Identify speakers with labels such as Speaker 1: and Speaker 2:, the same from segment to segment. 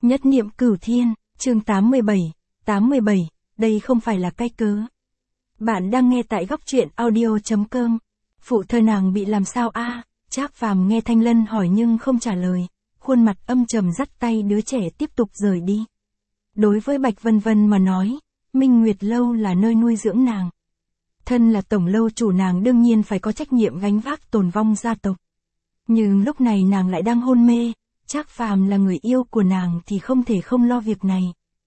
Speaker 1: Nhất niệm cửu thiên, chương 87, đây không phải là cái cớ. Bạn đang nghe tại góc truyện audio.com. Phụ thân nàng bị làm sao a? Trác Phàm nghe Thanh Lân hỏi nhưng không trả lời, khuôn mặt âm trầm dắt tay đứa trẻ tiếp tục rời đi. Đối với Bạch Vân Vân mà nói, Minh Nguyệt Lâu là nơi nuôi dưỡng nàng. Thân là tổng lâu chủ nàng đương nhiên phải có trách nhiệm gánh vác tồn vong gia tộc. Nhưng lúc này nàng lại đang hôn mê, Trác Phàm là người yêu của nàng thì không thể không lo việc này.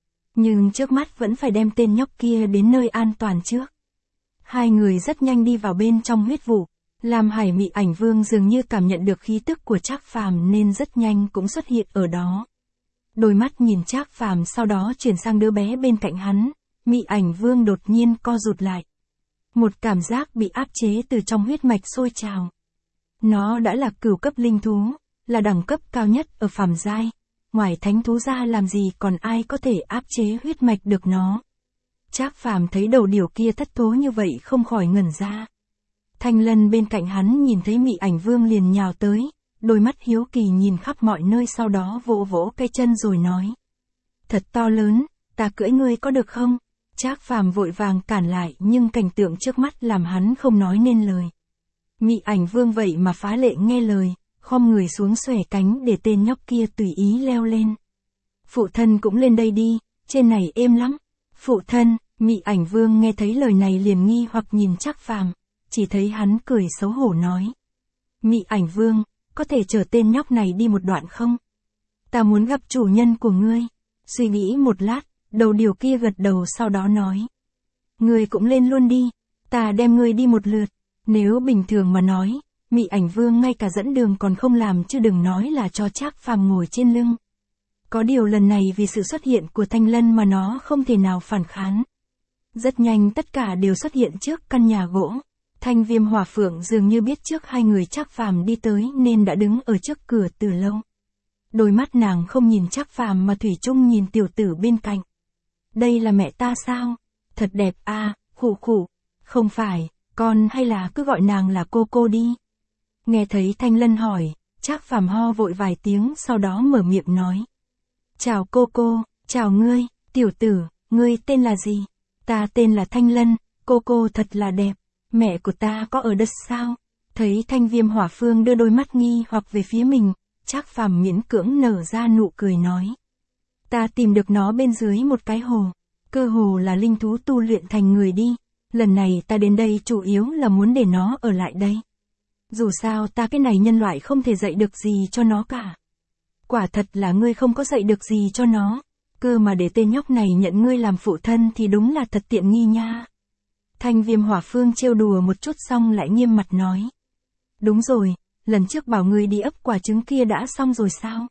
Speaker 1: Nhưng trước mắt vẫn phải đem tên nhóc kia đến nơi an toàn trước. Hai người rất nhanh đi vào bên trong huyết vụ, làm Hải Mị Ảnh Vương dường như cảm nhận được khí tức của Trác Phàm nên rất nhanh cũng xuất hiện ở đó. Đôi mắt nhìn Trác Phàm sau đó chuyển sang đứa bé bên cạnh hắn, Mị Ảnh Vương đột nhiên co rụt lại. Một cảm giác bị áp chế từ trong huyết mạch sôi trào. Nó đã là cửu cấp linh thú, là đẳng cấp cao nhất ở phàm giai, ngoài thánh thú ra làm gì còn ai có thể áp chế huyết mạch được nó. Trác Phàm thấy đầu điểu kia thất thố như vậy không khỏi ngẩn ra. Thanh Lân bên cạnh hắn nhìn thấy Mị Ảnh Vương liền nhào tới, đôi mắt hiếu kỳ nhìn khắp mọi nơi sau đó vỗ vỗ cái chân rồi nói. Thật to lớn, ta cưỡi ngươi có được không? Trác Phàm vội vàng cản lại nhưng cảnh tượng trước mắt làm hắn không nói nên lời. Mị Ảnh Vương vậy mà phá lệ nghe lời, khom người xuống xòe cánh để tên nhóc kia tùy ý leo lên. Phụ thân cũng lên đây đi, trên này êm lắm. Phụ thân, Mị Ảnh Vương nghe thấy lời này liền nghi hoặc nhìn Trác Phàm, chỉ thấy hắn cười xấu hổ nói. Mị Ảnh Vương, có thể chở tên nhóc này đi một đoạn không? Ta muốn gặp chủ nhân của ngươi. Suy nghĩ một lát, đầu điểu kia gật đầu sau đó nói. Ngươi cũng lên luôn đi, ta đem ngươi đi một lượt. Nếu bình thường mà nói, Mị Ảnh Vương ngay cả dẫn đường còn không làm chứ đừng nói là cho Trác Phàm ngồi trên lưng. Có điều lần này vì sự xuất hiện của Thanh Lân mà nó không thể nào phản kháng. Rất nhanh tất cả đều xuất hiện trước căn nhà gỗ. Thanh Viêm Hỏa Phượng dường như biết trước hai người Trác Phàm đi tới nên đã đứng ở trước cửa từ lâu. Đôi mắt nàng không nhìn Trác Phàm mà thủy chung nhìn tiểu tử bên cạnh. Đây là mẹ ta sao? Thật đẹp a, khụ khụ. Không phải, con hay là cứ gọi nàng là cô đi. Nghe thấy Thanh Lân hỏi, Trác Phàm ho vội vài tiếng sau đó mở miệng nói. Chào cô, chào ngươi, tiểu tử, ngươi tên là gì? Ta tên là Thanh Lân, cô thật là đẹp. Mẹ của ta có ở đất sao? Thấy Thanh Viêm Hỏa Phương đưa đôi mắt nghi hoặc về phía mình, Trác Phàm miễn cưỡng nở ra nụ cười nói. Ta tìm được nó bên dưới một cái hồ. Cơ hồ là linh thú tu luyện thành người đi. Lần này ta đến đây chủ yếu là muốn để nó ở lại đây. Dù sao ta cái này nhân loại không thể dạy được gì cho nó cả. Quả thật là ngươi không có dạy được gì cho nó. Cơ mà để tên nhóc này nhận ngươi làm phụ thân thì đúng là thật tiện nghi nha. Thanh Viêm Hỏa Phương trêu đùa một chút xong lại nghiêm mặt nói. Đúng rồi, lần trước bảo ngươi đi ấp quả trứng kia đã xong rồi sao?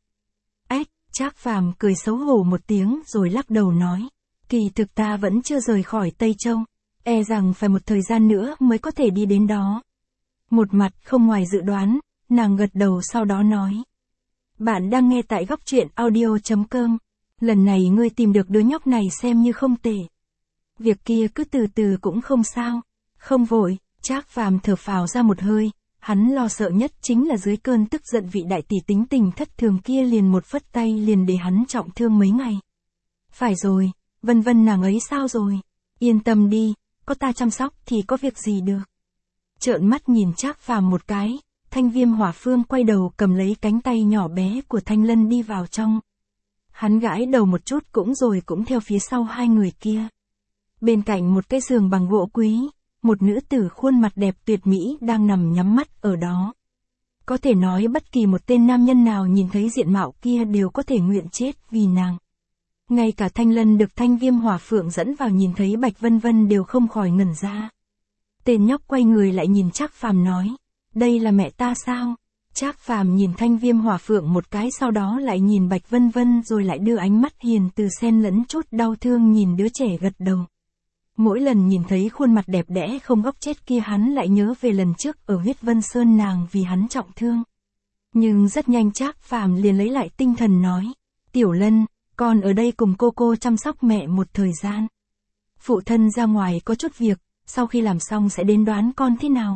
Speaker 1: Trác Phàm cười xấu hổ một tiếng rồi lắc đầu nói. Kỳ thực ta vẫn chưa rời khỏi Tây Châu, e rằng phải một thời gian nữa mới có thể đi đến đó. Một mặt không ngoài dự đoán, nàng gật đầu sau đó nói. Bạn đang nghe tại góc truyện audio.com, lần này ngươi tìm được đứa nhóc này xem như không tệ. Việc kia cứ từ từ cũng không sao, không vội. Trác Phàm thở phào ra một hơi, hắn lo sợ nhất chính là dưới cơn tức giận vị đại tỷ tính tình thất thường kia liền một phất tay liền để hắn trọng thương mấy ngày. Phải rồi, Vân Vân nàng ấy sao rồi? Yên tâm đi, có ta chăm sóc thì có việc gì được. Trợn mắt nhìn Trác Phàm một cái, Thanh Viêm Hỏa Phương quay đầu cầm lấy cánh tay nhỏ bé của Thanh Lân đi vào trong. Hắn gãi đầu một chút cũng rồi cũng theo phía sau hai người kia. Bên cạnh một cái giường bằng gỗ quý, một nữ tử khuôn mặt đẹp tuyệt mỹ đang nằm nhắm mắt ở đó. Có thể nói bất kỳ một tên nam nhân nào nhìn thấy diện mạo kia đều có thể nguyện chết vì nàng. Ngay cả Thanh Lân được Thanh Viêm Hỏa Phượng dẫn vào nhìn thấy Bạch Vân Vân đều không khỏi ngẩn ra. Tên nhóc quay người lại nhìn Trác Phàm nói. Đây là mẹ ta sao? Trác Phàm nhìn Thanh Viêm Hỏa Phượng một cái sau đó lại nhìn Bạch Vân Vân rồi lại đưa ánh mắt hiền từ xen lẫn chút đau thương nhìn đứa trẻ gật đầu. Mỗi lần nhìn thấy khuôn mặt đẹp đẽ không góc chết kia hắn lại nhớ về lần trước ở Huyết Vân Sơn nàng vì hắn trọng thương. Nhưng rất nhanh Trác Phàm liền lấy lại tinh thần nói. Tiểu Lân, con ở đây cùng cô chăm sóc mẹ một thời gian. Phụ thân ra ngoài có chút việc, sau khi làm xong sẽ đến đoán con thế nào.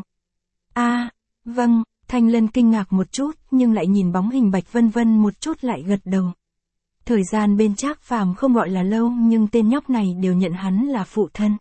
Speaker 1: Vâng, Thanh Lân kinh ngạc một chút nhưng lại nhìn bóng hình Bạch Vân Vân một chút lại gật đầu. Thời gian bên Trác Phàm không gọi là lâu nhưng tên nhóc này đều nhận hắn là phụ thân.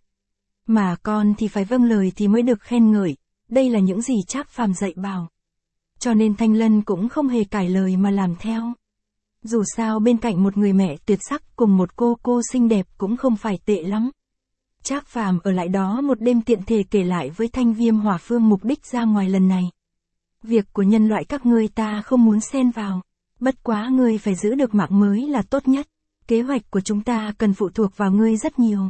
Speaker 1: Mà con thì phải vâng lời thì mới được khen ngợi, đây là những gì Trác Phàm dạy bảo. Cho nên Thanh Lân cũng không hề cải lời mà làm theo. Dù sao bên cạnh một người mẹ tuyệt sắc cùng một cô xinh đẹp cũng không phải tệ lắm. Trác Phàm ở lại đó một đêm tiện thể kể lại với Thanh Viêm Hỏa Phương mục đích ra ngoài lần này. Việc của nhân loại các ngươi ta không muốn xen vào. Bất quá ngươi phải giữ được mạng mới là tốt nhất. Kế hoạch của chúng ta cần phụ thuộc vào ngươi rất nhiều.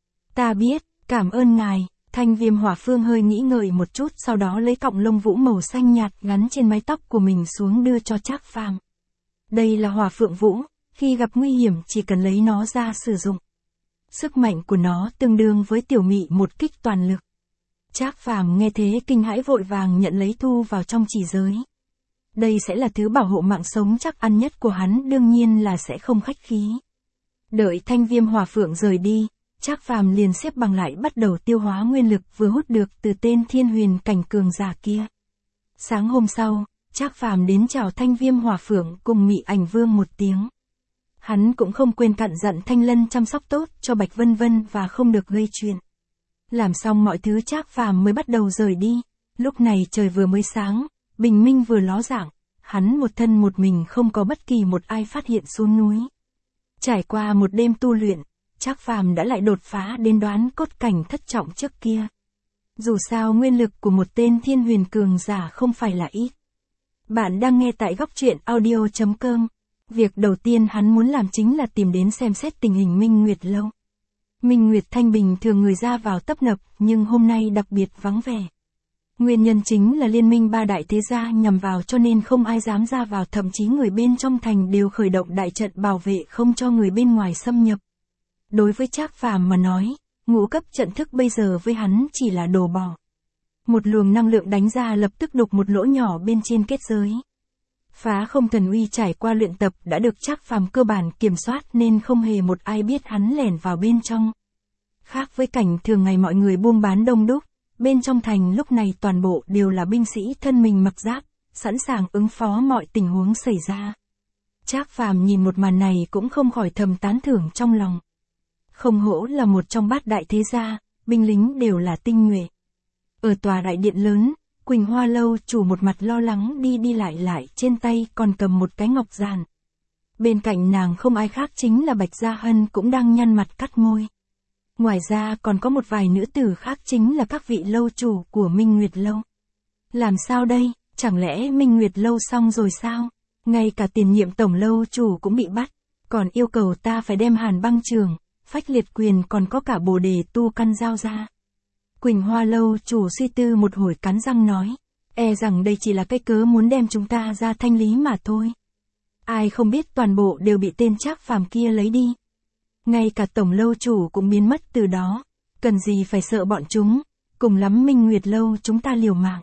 Speaker 1: Ta biết, cảm ơn ngài. Thanh Viêm Hỏa Phương hơi nghĩ ngợi một chút, sau đó lấy cọng lông vũ màu xanh nhạt gắn trên mái tóc của mình xuống đưa cho Trác Phàm. Đây là Hỏa Phượng Vũ, khi gặp nguy hiểm chỉ cần lấy nó ra sử dụng. Sức mạnh của nó tương đương với tiểu mị một kích toàn lực. Trác Phàm nghe thế kinh hãi vội vàng nhận lấy thu vào trong chỉ giới. Đây sẽ là thứ bảo hộ mạng sống chắc ăn nhất của hắn, đương nhiên là sẽ không khách khí. Đợi Thanh Viêm Hỏa Phượng rời đi, Trác Phàm liền xếp bằng lại bắt đầu tiêu hóa nguyên lực vừa hút được từ tên Thiên Huyền cảnh cường giả kia. Sáng hôm sau, Trác Phàm đến chào Thanh Viêm Hỏa Phượng cùng Mị Ảnh Vương một tiếng. Hắn cũng không quên căn dặn Thanh Lân chăm sóc tốt cho Bạch Vân Vân và không được gây chuyện. Làm xong mọi thứ Trác Phàm mới bắt đầu rời đi. Lúc này trời vừa mới sáng, bình minh vừa ló dạng, hắn một thân một mình không có bất kỳ một ai phát hiện xuống núi. Trải qua một đêm tu luyện, Trác Phàm đã lại đột phá đến đoán cốt cảnh thất trọng trước kia. Dù sao nguyên lực của một tên Thiên Huyền cường giả không phải là ít. Bạn đang nghe tại góc truyện audio.com. Việc đầu tiên hắn muốn làm chính là tìm đến xem xét tình hình Minh Nguyệt Lâu. Minh Nguyệt Thanh bình thường người ra vào tấp nập, nhưng hôm nay đặc biệt vắng vẻ. Nguyên nhân chính là liên minh ba đại thế gia nhằm vào cho nên không ai dám ra vào, thậm chí người bên trong thành đều khởi động đại trận bảo vệ không cho người bên ngoài xâm nhập. Đối với Trác Phàm mà nói, ngũ cấp trận thức bây giờ với hắn chỉ là đồ bỏ. Một luồng năng lượng đánh ra lập tức đục một lỗ nhỏ bên trên kết giới. Phá không thần uy trải qua luyện tập đã được Trác Phàm cơ bản kiểm soát nên không hề một ai biết hắn lẻn vào bên trong. Khác với cảnh thường ngày mọi người buôn bán đông đúc, bên trong thành lúc này toàn bộ đều là binh sĩ thân mình mặc giáp, sẵn sàng ứng phó mọi tình huống xảy ra. Trác Phàm nhìn một màn này cũng không khỏi thầm tán thưởng trong lòng. Không hổ là một trong bát đại thế gia, binh lính đều là tinh nhuệ. Ở tòa đại điện lớn, Quỳnh Hoa Lâu chủ một mặt lo lắng đi lại trên tay còn cầm một cái ngọc giản. Bên cạnh nàng không ai khác chính là Bạch Gia Hân cũng đang nhăn mặt cắt môi. Ngoài ra còn có một vài nữ tử khác chính là các vị lâu chủ của Minh Nguyệt Lâu. Làm sao đây, chẳng lẽ Minh Nguyệt Lâu xong rồi sao? Ngay cả tiền nhiệm tổng lâu chủ cũng bị bắt, còn yêu cầu ta phải đem Hàn Băng Trường, Phách Liệt Quyền còn có cả Bồ Đề Tu Căn giao ra. Quỳnh Hoa Lâu chủ suy tư một hồi cắn răng nói, e rằng đây chỉ là cái cớ muốn đem chúng ta ra thanh lý mà thôi. Ai không biết toàn bộ đều bị tên Trác Phàm kia lấy đi. Ngay cả tổng lâu chủ cũng biến mất từ đó, cần gì phải sợ bọn chúng, cùng lắm Minh Nguyệt Lâu chúng ta liều mạng.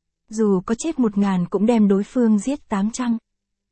Speaker 1: Dù có chết 1000 cũng đem đối phương giết 800.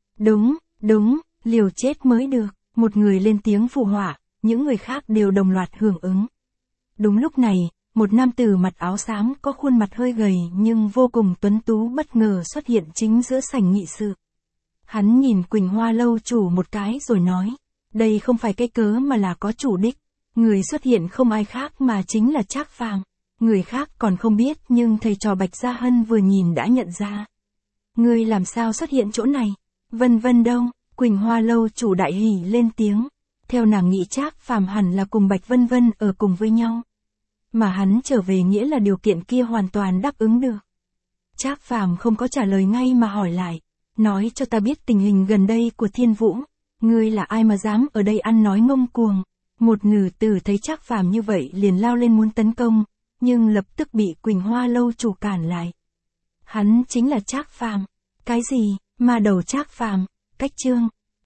Speaker 1: Đúng, liều chết mới được, một người lên tiếng phụ họa, những người khác đều đồng loạt hưởng ứng. Đúng lúc này, một nam tử mặc áo xám có khuôn mặt hơi gầy nhưng vô cùng tuấn tú bất ngờ xuất hiện chính giữa sảnh nghị sự. Hắn nhìn Quỳnh Hoa Lâu chủ một cái rồi nói, đây không phải cái cớ mà là có chủ đích. Người xuất hiện không ai khác mà chính là Trác Phàm. Người khác còn không biết nhưng thầy trò Bạch Gia Hân vừa nhìn đã nhận ra. Ngươi làm sao xuất hiện chỗ này? Vân Vân đâu? Quỳnh Hoa Lâu chủ đại hỉ lên tiếng. Theo nàng nghĩ Trác Phàm hẳn là cùng Bạch Vân Vân ở cùng với nhau. Mà hắn trở về nghĩa là điều kiện kia hoàn toàn đáp ứng được. Trác Phàm không có trả lời ngay mà hỏi lại. Nói cho ta biết tình hình gần đây của Thiên Vũ. Ngươi là ai mà dám ở đây ăn nói ngông cuồng? Một nữ tử thấy Trác Phàm như vậy liền lao lên muốn tấn công, nhưng lập tức bị Quỳnh Hoa Lâu chủ cản lại. Hắn chính là Trác Phàm. Cái gì? Ma đầu Trác Phàm? Cách chương.